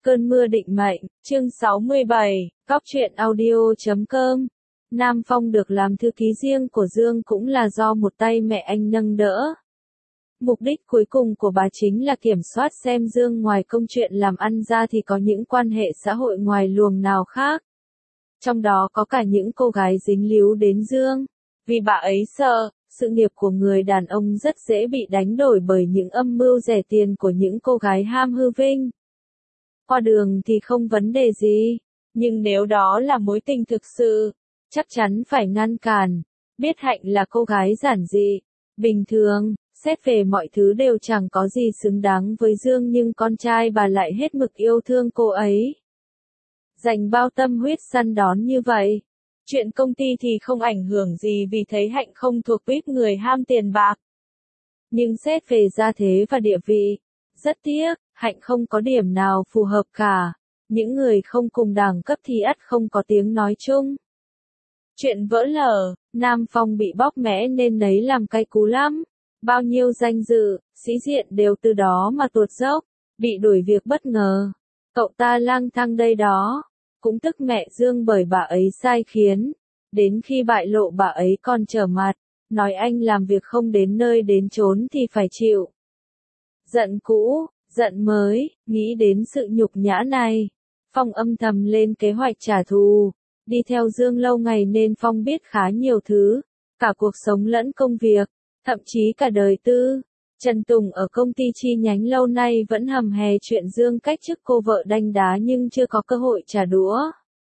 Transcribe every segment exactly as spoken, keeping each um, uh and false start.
Cơn mưa định mệnh, chương sáu mươi bảy, cóc truyện audio chấm com. Nam Phong được làm thư ký riêng của Dương cũng là do một tay mẹ anh nâng đỡ. Mục đích cuối cùng của bà chính là kiểm soát xem Dương ngoài công chuyện làm ăn ra thì có những quan hệ xã hội ngoài luồng nào khác. Trong đó có cả những cô gái dính líu đến Dương. Vì bà ấy sợ, sự nghiệp của người đàn ông rất dễ bị đánh đổi bởi những âm mưu rẻ tiền của những cô gái ham hư vinh. Qua đường thì không vấn đề gì, nhưng nếu đó là mối tình thực sự, chắc chắn phải ngăn cản. Biết Hạnh là cô gái giản dị, bình thường, xét về mọi thứ đều chẳng có gì xứng đáng với Dương, nhưng con trai bà lại hết mực yêu thương cô ấy. Dành bao tâm huyết săn đón như vậy. Chuyện công ty thì không ảnh hưởng gì vì thấy Hạnh không thuộc tuýp người ham tiền bạc. Nhưng xét về gia thế và địa vị, rất tiếc, Hạnh không có điểm nào phù hợp cả. Những người không cùng đẳng cấp thì ắt không có tiếng nói chung. Chuyện vỡ lở, Nam Phong bị bóp mẽ nên nấy làm cay cú lắm. Bao nhiêu danh dự, sĩ diện đều từ đó mà tuột dốc, bị đuổi việc bất ngờ. Cậu ta lang thang đây đó, cũng tức mẹ Dương bởi bà ấy sai khiến. Đến khi bại lộ bà ấy còn trở mặt, nói anh làm việc không đến nơi đến chốn thì phải chịu. Giận cũ, giận mới, nghĩ đến sự nhục nhã này, Phong âm thầm lên kế hoạch trả thù. Đi theo Dương lâu ngày nên Phong biết khá nhiều thứ, cả cuộc sống lẫn công việc, thậm chí cả đời tư. Trần Tùng ở công ty chi nhánh lâu nay vẫn hầm hè chuyện Dương cách chức cô vợ đanh đá nhưng chưa có cơ hội trả đũa.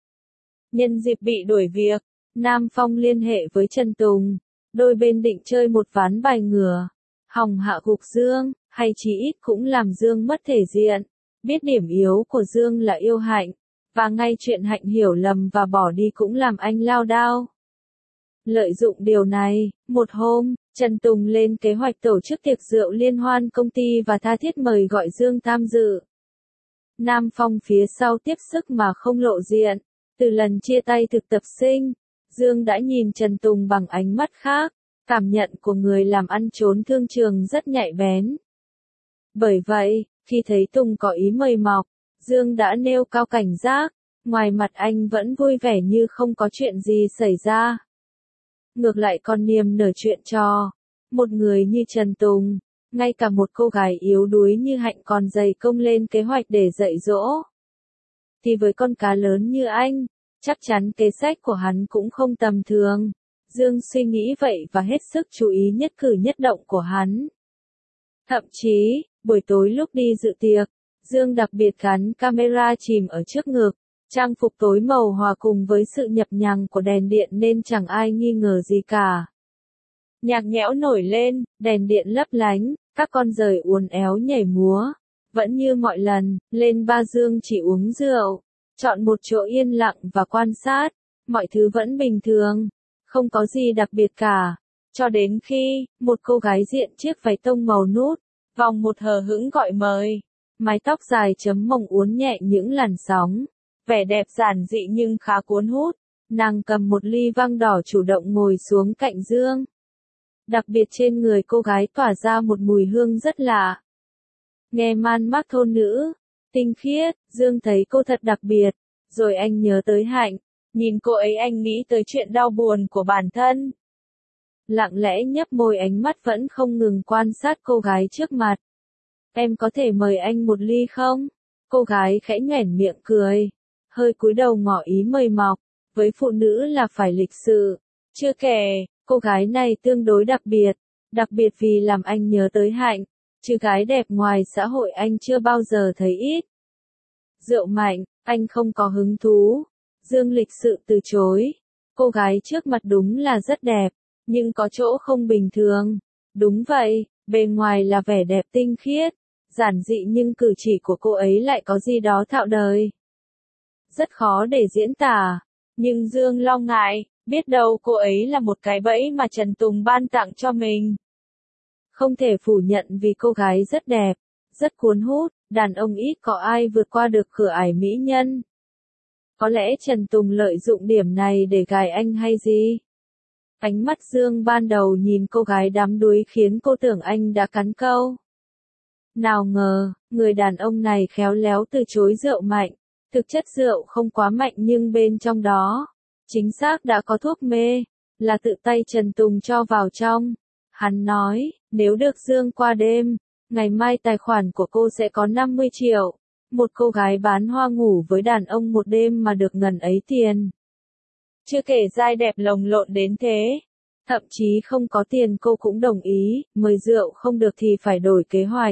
Nhân dịp bị đuổi việc, Nam Phong liên hệ với Trần Tùng, đôi bên định chơi một ván bài ngửa, hòng hạ gục Dương, hay chí ít cũng làm Dương mất thể diện. Biết điểm yếu của Dương là yêu Hạnh, và ngay chuyện Hạnh hiểu lầm và bỏ đi cũng làm anh lao đao. Lợi dụng điều này, một hôm, Trần Tùng lên kế hoạch tổ chức tiệc rượu liên hoan công ty và tha thiết mời gọi Dương tham dự. Nam Phong phía sau tiếp sức mà không lộ diện. Từ lần chia tay thực tập sinh, Dương đã nhìn Trần Tùng bằng ánh mắt khác. Cảm nhận của người làm ăn trốn thương trường rất nhạy bén. Bởi vậy, khi thấy Tùng có ý mời mọc, Dương đã nêu cao cảnh giác. Ngoài mặt anh vẫn vui vẻ như không có chuyện gì xảy ra. Ngược lại còn niềm nở chuyện trò. Một người như Trần Tùng, ngay cả một cô gái yếu đuối như Hạnh còn dày công lên kế hoạch để dạy dỗ. Thì với con cá lớn như anh, chắc chắn kế sách của hắn cũng không tầm thường. Dương suy nghĩ vậy và hết sức chú ý nhất cử nhất động của hắn. Thậm chí, buổi tối lúc đi dự tiệc, Dương đặc biệt gắn camera chìm ở trước ngực. Trang phục tối màu hòa cùng với sự nhập nhằng của đèn điện nên chẳng ai nghi ngờ gì cả. Nhạc nhẽo nổi lên, đèn điện lấp lánh, các con giời uốn éo nhảy múa. Vẫn như mọi lần, lên ba Dương chỉ uống rượu, chọn một chỗ yên lặng và quan sát. Mọi thứ vẫn bình thường, không có gì đặc biệt cả. Cho đến khi, một cô gái diện chiếc váy tông màu nút, vòng một hờ hững gọi mời. Mái tóc dài chấm mông uốn nhẹ những làn sóng. Vẻ đẹp giản dị nhưng khá cuốn hút. Nàng cầm một ly vang đỏ chủ động ngồi xuống cạnh Dương. Đặc biệt trên người cô gái tỏa ra một mùi hương rất lạ. Nghe man mác thôn nữ, tinh khiết, Dương thấy cô thật đặc biệt. Rồi anh nhớ tới Hạnh. Nhìn cô ấy anh nghĩ tới chuyện đau buồn của bản thân. Lặng lẽ nhấp môi, ánh mắt vẫn không ngừng quan sát cô gái trước mặt. Em có thể mời anh một ly không? Cô gái khẽ nhoẻn miệng cười. Hơi cúi đầu ngỏ ý mời mọc. Với phụ nữ là phải lịch sự. Chưa kể, cô gái này tương đối đặc biệt. Đặc biệt vì làm anh nhớ tới Hạnh. Chứ gái đẹp ngoài xã hội anh chưa bao giờ thấy ít. Rượu mạnh, anh không có hứng thú. Dương lịch sự từ chối. Cô gái trước mặt đúng là rất đẹp. Nhưng có chỗ không bình thường. Đúng vậy, bề ngoài là vẻ đẹp tinh khiết. Giản dị nhưng cử chỉ của cô ấy lại có gì đó thạo đời. Rất khó để diễn tả. Nhưng Dương lo ngại, biết đâu cô ấy là một cái bẫy mà Trần Tùng ban tặng cho mình. Không thể phủ nhận vì cô gái rất đẹp, rất cuốn hút, đàn ông ít có ai vượt qua được cửa ải mỹ nhân. Có lẽ Trần Tùng lợi dụng điểm này để gài anh hay gì? Ánh mắt Dương ban đầu nhìn cô gái đắm đuối khiến cô tưởng anh đã cắn câu. Nào ngờ, người đàn ông này khéo léo từ chối rượu mạnh. Thực chất rượu không quá mạnh nhưng bên trong đó, chính xác đã có thuốc mê, là tự tay Trần Tùng cho vào trong. Hắn nói, nếu được Dương qua đêm, ngày mai tài khoản của cô sẽ có năm mươi triệu. Một cô gái bán hoa ngủ với đàn ông một đêm mà được ngần ấy tiền. Chưa kể giai đẹp lồng lộn đến thế. Thậm chí không có tiền cô cũng đồng ý, mời rượu không được thì phải đổi kế hoạch.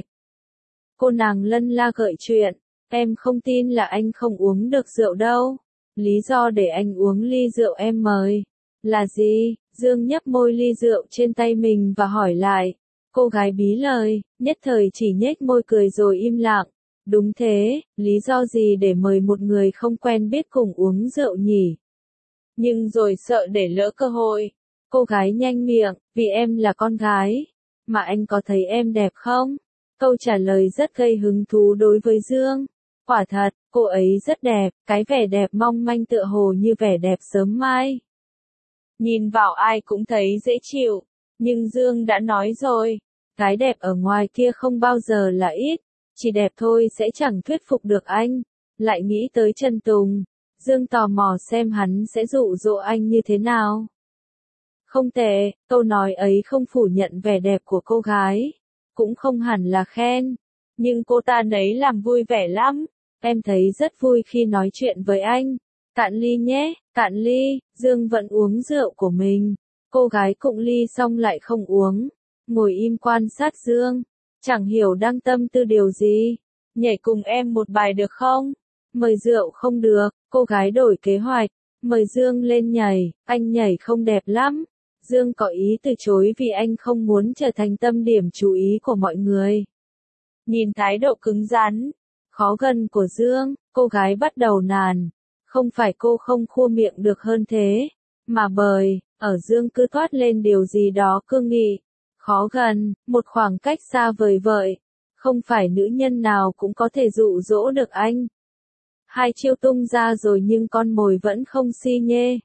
Cô nàng lân la gợi chuyện, em không tin là anh không uống được rượu đâu. Lý do để anh uống ly rượu em mời, là gì? Dương nhấp môi ly rượu trên tay mình và hỏi lại. Cô gái bí lời, nhất thời chỉ nhếch môi cười rồi im lặng. Đúng thế, lý do gì để mời một người không quen biết cùng uống rượu nhỉ? Nhưng rồi sợ để lỡ cơ hội. Cô gái nhanh miệng, vì em là con gái. Mà anh có thấy em đẹp không? Câu trả lời rất gây hứng thú đối với Dương. Quả thật, cô ấy rất đẹp, cái vẻ đẹp mong manh tựa hồ như vẻ đẹp sớm mai. Nhìn vào ai cũng thấy dễ chịu. Nhưng Dương đã nói rồi, cái đẹp ở ngoài kia không bao giờ là ít. Chỉ đẹp thôi sẽ chẳng thuyết phục được anh. Lại nghĩ tới Trần Tùng. Dương tò mò xem hắn sẽ dụ dỗ anh như thế nào. Không tệ, câu nói ấy không phủ nhận vẻ đẹp của cô gái. Cũng không hẳn là khen. Nhưng cô ta nấy làm vui vẻ lắm. Em thấy rất vui khi nói chuyện với anh. Cạn ly nhé, cạn ly. Dương vẫn uống rượu của mình. Cô gái cụng ly xong lại không uống. Ngồi im quan sát Dương. Chẳng hiểu đang tâm tư điều gì. Nhảy cùng em một bài được không? Mời rượu không được, cô gái đổi kế hoạch. Mời Dương lên nhảy, anh nhảy không đẹp lắm. Dương có ý từ chối vì anh không muốn trở thành tâm điểm chú ý của mọi người. Nhìn thái độ cứng rắn, khó gần của Dương, cô gái bắt đầu nản. Không phải cô không khua miệng được hơn thế, mà bởi, ở Dương cứ toát lên điều gì đó cương nghị. Khó gần, một khoảng cách xa vời vợi. Không phải nữ nhân nào cũng có thể dụ dỗ được anh. Hai chiêu tung ra rồi nhưng con mồi vẫn không si nhê.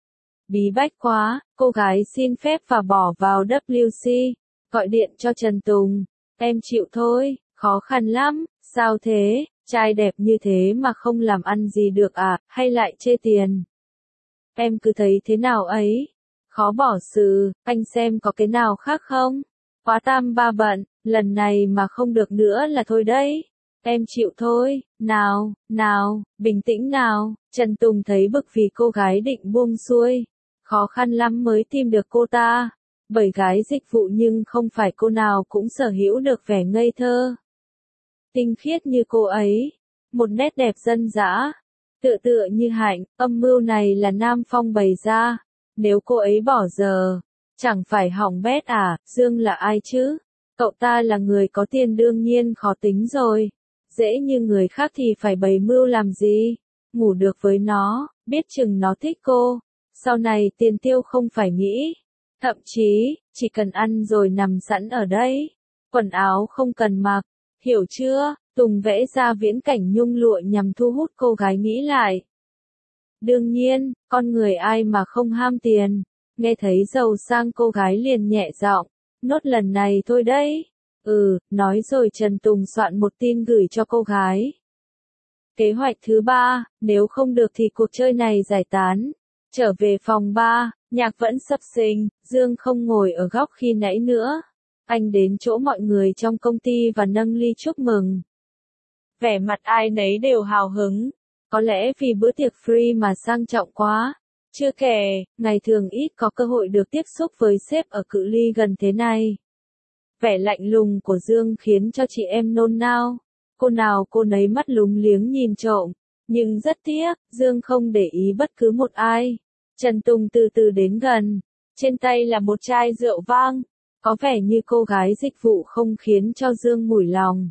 Bí bách quá, cô gái xin phép và bỏ vào W C, gọi điện cho Trần Tùng. Em chịu thôi, khó khăn lắm, sao thế, trai đẹp như thế mà không làm ăn gì được à, hay lại chê tiền. Em cứ thấy thế nào ấy, khó bỏ sự, anh xem có cái nào khác không? Quá tam ba bận, lần này mà không được nữa là thôi đấy. Em chịu thôi, nào, nào, bình tĩnh nào. Trần Tùng thấy bực vì cô gái định buông xuôi. Khó khăn lắm mới tìm được cô ta. Bởi gái dịch vụ nhưng không phải cô nào cũng sở hữu được vẻ ngây thơ. Tinh khiết như cô ấy. Một nét đẹp dân dã. Tựa tựa như hạnh, âm mưu này là Nam Phong bày ra. Nếu cô ấy bỏ giờ, chẳng phải hỏng bét à, Dương là ai chứ? Cậu ta là người có tiền đương nhiên khó tính rồi. Dễ như người khác thì phải bày mưu làm gì? Ngủ được với nó, biết chừng nó thích cô. Sau này tiền tiêu không phải nghĩ. Thậm chí, chỉ cần ăn rồi nằm sẵn ở đây. Quần áo không cần mặc. Hiểu chưa? Tùng vẽ ra viễn cảnh nhung lụa nhằm thu hút cô gái nghĩ lại. Đương nhiên, con người ai mà không ham tiền. Nghe thấy giàu sang cô gái liền nhẹ giọng. Nốt lần này thôi đấy. Ừ, nói rồi Trần Tùng soạn một tin gửi cho cô gái. Kế hoạch thứ ba, nếu không được thì cuộc chơi này giải tán. Trở về phòng ba, nhạc vẫn sập sình, Dương không ngồi ở góc khi nãy nữa. Anh đến chỗ mọi người trong công ty và nâng ly chúc mừng. Vẻ mặt ai nấy đều hào hứng. Có lẽ vì bữa tiệc free mà sang trọng quá. Chưa kể, ngày thường ít có cơ hội được tiếp xúc với sếp ở cự ly gần thế này. Vẻ lạnh lùng của Dương khiến cho chị em nôn nao. Cô nào cô nấy mắt lúng liếng nhìn trộm. Nhưng rất tiếc, Dương không để ý bất cứ một ai. Trần Tùng từ từ đến gần. Trên tay là một chai rượu vang. Có vẻ như cô gái dịch vụ không khiến cho Dương mủi lòng.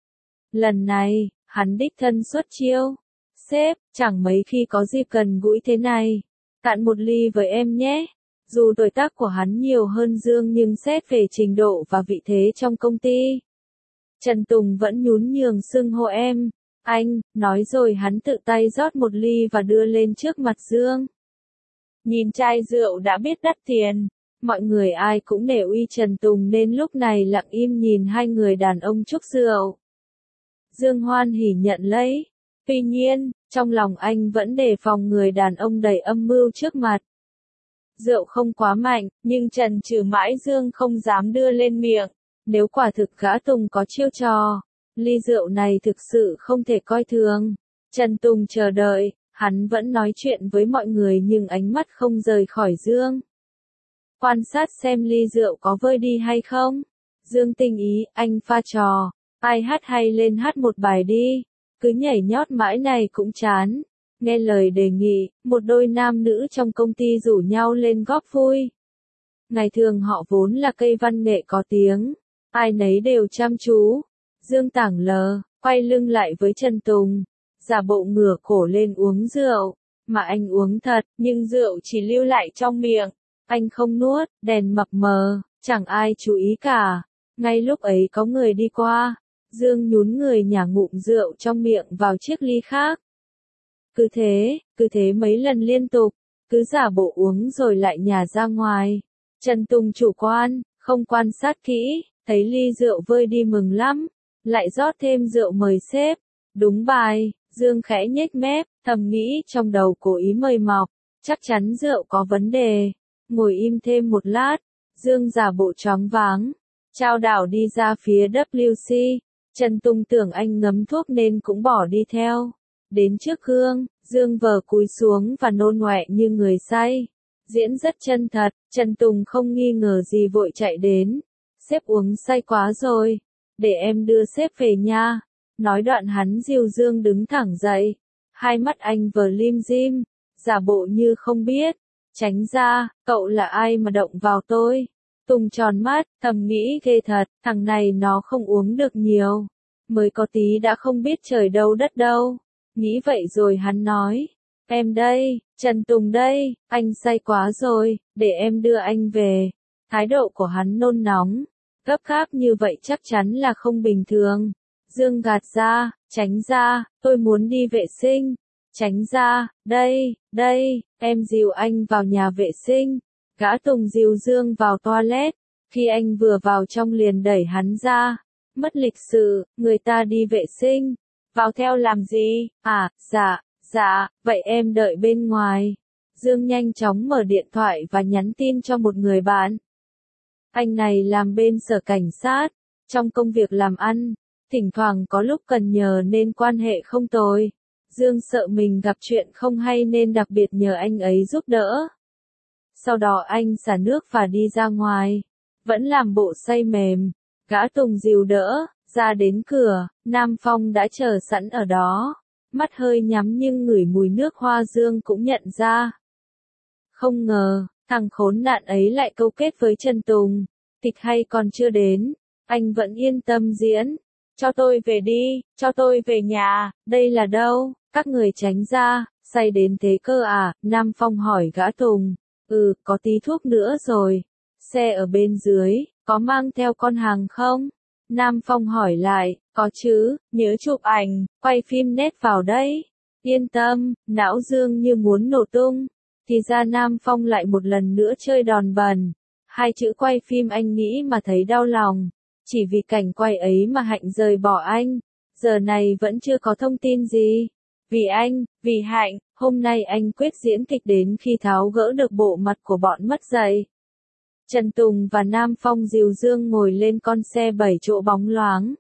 Lần này, hắn đích thân xuất chiêu. Sếp, chẳng mấy khi có dịp gần gũi thế này. Cạn một ly với em nhé. Dù tuổi tác của hắn nhiều hơn Dương nhưng xét về trình độ và vị thế trong công ty. Trần Tùng vẫn nhún nhường xưng hô em. Anh, nói rồi hắn tự tay rót một ly và đưa lên trước mặt Dương. Nhìn chai rượu đã biết đắt tiền. Mọi người ai cũng nể uy Trần Tùng nên lúc này lặng im nhìn hai người đàn ông chúc rượu. Dương hoan hỉ nhận lấy. Tuy nhiên, trong lòng anh vẫn đề phòng người đàn ông đầy âm mưu trước mặt. Rượu không quá mạnh, nhưng Trần trừ mãi Dương không dám đưa lên miệng. Nếu quả thực gã Tùng có chiêu trò, ly rượu này thực sự không thể coi thường. Trần Tùng chờ đợi, hắn vẫn nói chuyện với mọi người nhưng ánh mắt không rời khỏi Dương. Quan sát xem ly rượu có vơi đi hay không. Dương tinh ý, anh pha trò. Ai hát hay lên hát một bài đi. Cứ nhảy nhót mãi này cũng chán. Nghe lời đề nghị, một đôi nam nữ trong công ty rủ nhau lên góp vui. Ngày thường họ vốn là cây văn nghệ có tiếng. Ai nấy đều chăm chú. Dương tảng lờ, quay lưng lại với Trần Tùng. Giả bộ ngửa cổ lên uống rượu. Mà anh uống thật, nhưng rượu chỉ lưu lại trong miệng. Anh không nuốt, đèn mập mờ, chẳng ai chú ý cả. Ngay lúc ấy có người đi qua. Dương nhún người nhả ngụm rượu trong miệng vào chiếc ly khác. Cứ thế, cứ thế mấy lần liên tục. Cứ giả bộ uống rồi lại nhả ra ngoài. Trần Tùng chủ quan, không quan sát kỹ. Thấy ly rượu vơi đi mừng lắm. Lại rót thêm rượu mời sếp. Đúng bài, Dương khẽ nhếch mép, thầm nghĩ trong đầu cố ý mời mọc. Chắc chắn rượu có vấn đề. Ngồi im thêm một lát. Dương giả bộ choáng váng. Chao đảo đi ra phía W C. Trần Tùng tưởng anh ngấm thuốc nên cũng bỏ đi theo. Đến trước gương, Dương vờ cúi xuống và nôn ngoẹ như người say. Diễn rất chân thật, Trần Tùng không nghi ngờ gì vội chạy đến. Sếp uống say quá rồi. Để em đưa sếp về nha. Nói đoạn hắn dìu Dương đứng thẳng dậy. Hai mắt anh vờ lim dim, giả bộ như không biết. Tránh ra, cậu là ai mà động vào tôi? Tùng tròn mắt, thầm nghĩ ghê thật, thằng này nó không uống được nhiều. Mới có tí đã không biết trời đâu đất đâu. Nghĩ vậy rồi hắn nói. Em đây, Trần Tùng đây, anh say quá rồi, để em đưa anh về. Thái độ của hắn nôn nóng, gấp gáp như vậy chắc chắn là không bình thường. Dương gạt ra, tránh ra, tôi muốn đi vệ sinh. Tránh ra, đây, đây, em dìu anh vào nhà vệ sinh. Gã Tùng dìu Dương vào toilet. Khi anh vừa vào trong liền đẩy hắn ra. Mất lịch sự, người ta đi vệ sinh. Vào theo làm gì? À, dạ, dạ, vậy em đợi bên ngoài. Dương nhanh chóng mở điện thoại và nhắn tin cho một người bạn. Anh này làm bên sở cảnh sát. Trong công việc làm ăn, thỉnh thoảng có lúc cần nhờ nên quan hệ không tồi. Dương sợ mình gặp chuyện không hay nên đặc biệt nhờ anh ấy giúp đỡ. Sau đó anh xả nước và đi ra ngoài. Vẫn làm bộ say mềm. Gã Tùng dìu đỡ, ra đến cửa, Nam Phong đã chờ sẵn ở đó. Mắt hơi nhắm nhưng ngửi mùi nước hoa Dương cũng nhận ra. Không ngờ, thằng khốn nạn ấy lại câu kết với Trần Tùng. Kịch hay còn chưa đến, anh vẫn yên tâm diễn. Cho tôi về đi, cho tôi về nhà, đây là đâu? Các người tránh ra, say đến thế cơ à? Nam Phong hỏi gã Tùng. Ừ, có tí thuốc nữa rồi. Xe ở bên dưới, có mang theo con hàng không? Nam Phong hỏi lại, có chứ, nhớ chụp ảnh, quay phim nét vào đấy. Yên tâm, não Dương như muốn nổ tung. Thì ra Nam Phong lại một lần nữa chơi đòn bẩn. Hai chữ quay phim anh nghĩ mà thấy đau lòng. Chỉ vì cảnh quay ấy mà Hạnh rời bỏ anh. Giờ này vẫn chưa có thông tin gì. Vì anh, vì Hạnh, hôm nay anh quyết diễn kịch đến khi tháo gỡ được bộ mặt của bọn mất dạy. Trần Tùng và Nam Phong dìu Dương ngồi lên con xe bảy chỗ bóng loáng.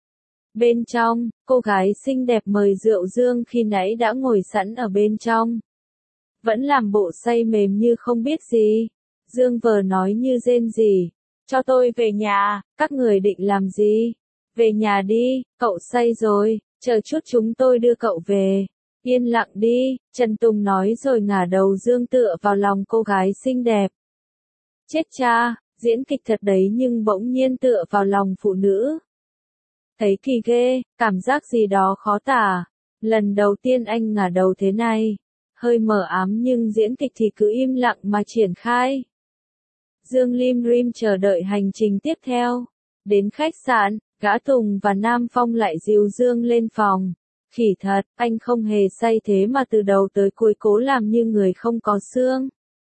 Bên trong, cô gái xinh đẹp mời rượu Dương khi nãy đã ngồi sẵn ở bên trong. Vẫn làm bộ say mềm như không biết gì. Dương vờ nói như rên rỉ. Cho tôi về nhà, các người định làm gì? Về nhà đi, cậu say rồi, chờ chút chúng tôi đưa cậu về. Yên lặng đi, Trần Tùng nói rồi ngả đầu Dương tựa vào lòng cô gái xinh đẹp. Chết cha, diễn kịch thật đấy nhưng bỗng nhiên tựa vào lòng phụ nữ. Thấy kỳ ghê, cảm giác gì đó khó tả. Lần đầu tiên anh ngả đầu thế này. Hơi mờ ám nhưng diễn kịch thì cứ im lặng mà triển khai. Dương lim rim chờ đợi hành trình tiếp theo. Đến khách sạn, gã Tùng và Nam Phong lại dìu Dương lên phòng. Khỉ thật, anh không hề say thế mà từ đầu tới cuối cố làm như người không có xương.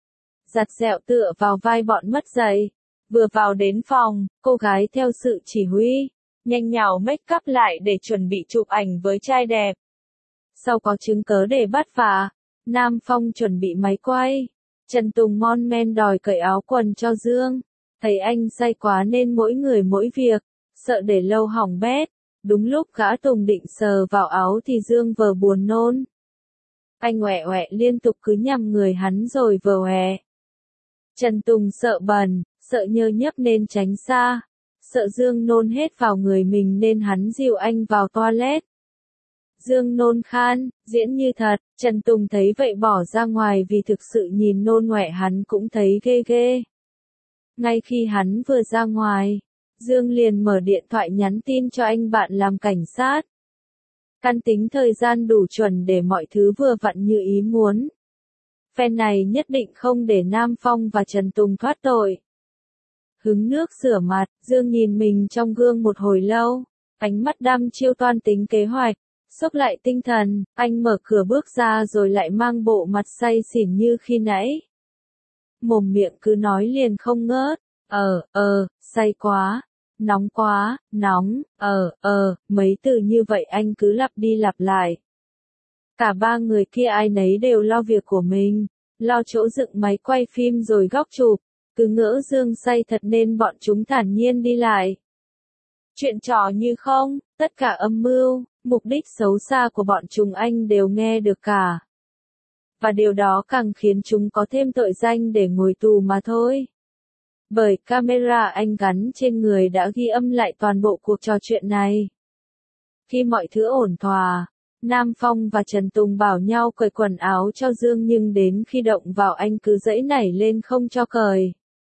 giặt dẹo tựa vào vai bọn mất dạy. Vừa vào đến phòng, cô gái theo sự chỉ huy, nhanh nhào make up lại để chuẩn bị chụp ảnh với trai đẹp. Sau có chứng cớ để bắt vạ, Nam Phong chuẩn bị máy quay. Trần Tùng mon men đòi cởi áo quần cho Dương. Thấy anh say quá nên mỗi người mỗi việc, sợ để lâu hỏng bét. Đúng lúc gã Tùng định sờ vào áo thì Dương vờ buồn nôn. Anh oẹ oẹ liên tục cứ nhằm người hắn rồi vờ oẹ. Trần Tùng sợ bẩn, sợ nhơ nhớp nên tránh xa. Sợ Dương nôn hết vào người mình nên hắn dìu anh vào toilet. Dương nôn khan, diễn như thật, Trần Tùng thấy vậy bỏ ra ngoài vì thực sự nhìn nôn ngoẹ hắn cũng thấy ghê ghê. Ngay khi hắn vừa ra ngoài, Dương liền mở điện thoại nhắn tin cho anh bạn làm cảnh sát. Căn tính thời gian đủ chuẩn để mọi thứ vừa vặn như ý muốn. Phen này nhất định không để Nam Phong và Trần Tùng thoát tội. Hứng nước rửa mặt, Dương nhìn mình trong gương một hồi lâu, ánh mắt đăm chiêu toan tính kế hoạch. Xốc lại tinh thần, anh mở cửa bước ra rồi lại mang bộ mặt say xỉn như khi nãy. Mồm miệng cứ nói liền không ngớt, ờ, ờ, say quá, nóng quá, nóng, ờ, ờ, mấy từ như vậy anh cứ lặp đi lặp lại. Cả ba người kia ai nấy đều lo việc của mình, lo chỗ dựng máy quay phim rồi góc chụp, cứ ngỡ Dương say thật nên bọn chúng thản nhiên đi lại. Chuyện trò như không, tất cả âm mưu, mục đích xấu xa của bọn chúng anh đều nghe được cả. Và điều đó càng khiến chúng có thêm tội danh để ngồi tù mà thôi. Bởi camera anh gắn trên người đã ghi âm lại toàn bộ cuộc trò chuyện này. Khi mọi thứ ổn thỏa, Nam Phong và Trần Tùng bảo nhau cởi quần áo cho Dương nhưng đến khi động vào anh cứ giãy nảy lên không cho cởi.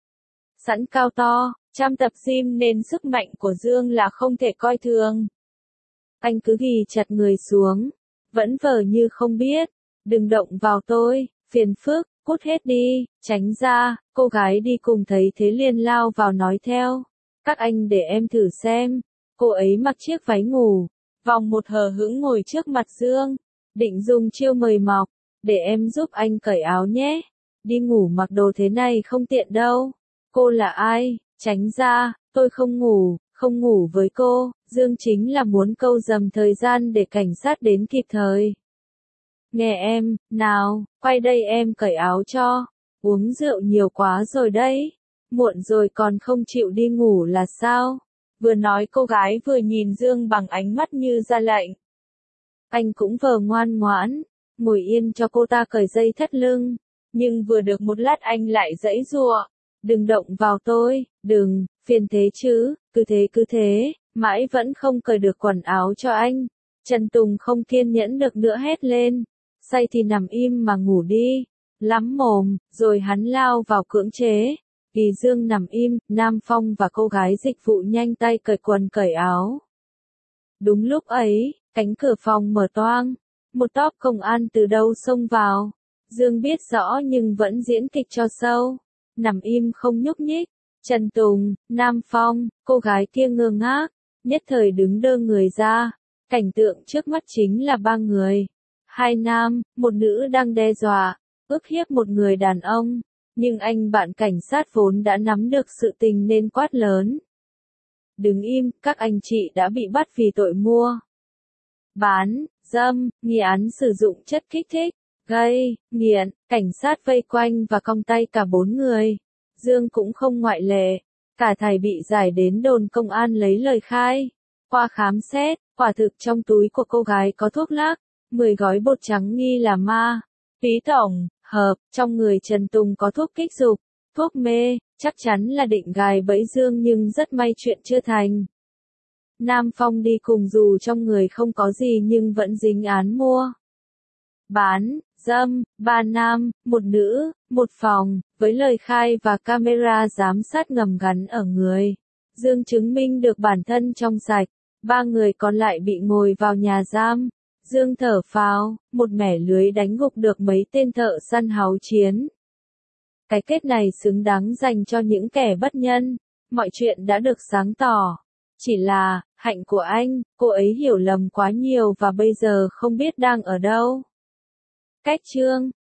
Sẵn cao to, chăm tập gym nên sức mạnh của Dương là không thể coi thường. Anh cứ ghì chặt người xuống, vẫn vờ như không biết, đừng động vào tôi, phiền phức, cút hết đi, tránh ra, cô gái đi cùng thấy thế liền lao vào nói theo. Các anh để em thử xem, cô ấy mặc chiếc váy ngủ, vòng một hờ hững ngồi trước mặt Dương, định dùng chiêu mời mọc, để em giúp anh cởi áo nhé, đi ngủ mặc đồ thế này không tiện đâu. Cô là ai, tránh ra, tôi không ngủ, không ngủ với cô, Dương chính là muốn câu dầm thời gian để cảnh sát đến kịp thời. Nghe em, nào, quay đây em cởi áo cho, uống rượu nhiều quá rồi đấy, muộn rồi còn không chịu đi ngủ là sao? Vừa nói cô gái vừa nhìn Dương bằng ánh mắt như ra lệnh. Anh cũng vờ ngoan ngoãn, ngồi yên cho cô ta cởi dây thắt lưng, nhưng vừa được một lát anh lại giãy giụa. Đừng động vào tôi, đừng, phiền thế chứ, cứ thế cứ thế, mãi vẫn không cởi được quần áo cho anh. Trần Tùng không kiên nhẫn được nữa hét lên, say thì nằm im mà ngủ đi, lắm mồm, rồi hắn lao vào cưỡng chế. Vì Dương nằm im, Nam Phong và cô gái dịch vụ nhanh tay cởi quần cởi áo. Đúng lúc ấy, cánh cửa phòng mở toang, một tốp công an từ đâu xông vào. Dương biết rõ nhưng vẫn diễn kịch cho show. Nằm im không nhúc nhích, Trần Tùng, Nam Phong, cô gái kia ngơ ngác, nhất thời đứng đơ người ra, cảnh tượng trước mắt chính là ba người, hai nam, một nữ đang đe dọa, ức hiếp một người đàn ông, nhưng anh bạn cảnh sát vốn đã nắm được sự tình nên quát lớn. Đứng im, các anh chị đã bị bắt vì tội mua, bán, dâm, nghi án sử dụng chất kích thích. Gây, nghiện, cảnh sát vây quanh và cong tay cả bốn người. Dương cũng không ngoại lệ. Cả thầy bị giải đến đồn công an lấy lời khai. Qua khám xét, quả thực trong túi của cô gái có thuốc lắc, mười gói bột trắng nghi là ma. Phí tổng, hợp, trong người Trần Tùng có thuốc kích dục, thuốc mê, chắc chắn là định gài bẫy Dương nhưng rất may chuyện chưa thành. Nam Phong đi cùng dù trong người không có gì nhưng vẫn dính án mua bán, dâm, ba nam, một nữ, một phòng, với lời khai và camera giám sát ngầm gắn ở người. Dương chứng minh được bản thân trong sạch, ba người còn lại bị ngồi vào nhà giam. Dương thở phào, một mẻ lưới đánh gục được mấy tên thợ săn háo chiến. Cái kết này xứng đáng dành cho những kẻ bất nhân, mọi chuyện đã được sáng tỏ. Chỉ là, hạnh của anh, cô ấy hiểu lầm quá nhiều và bây giờ không biết đang ở đâu. Cách chương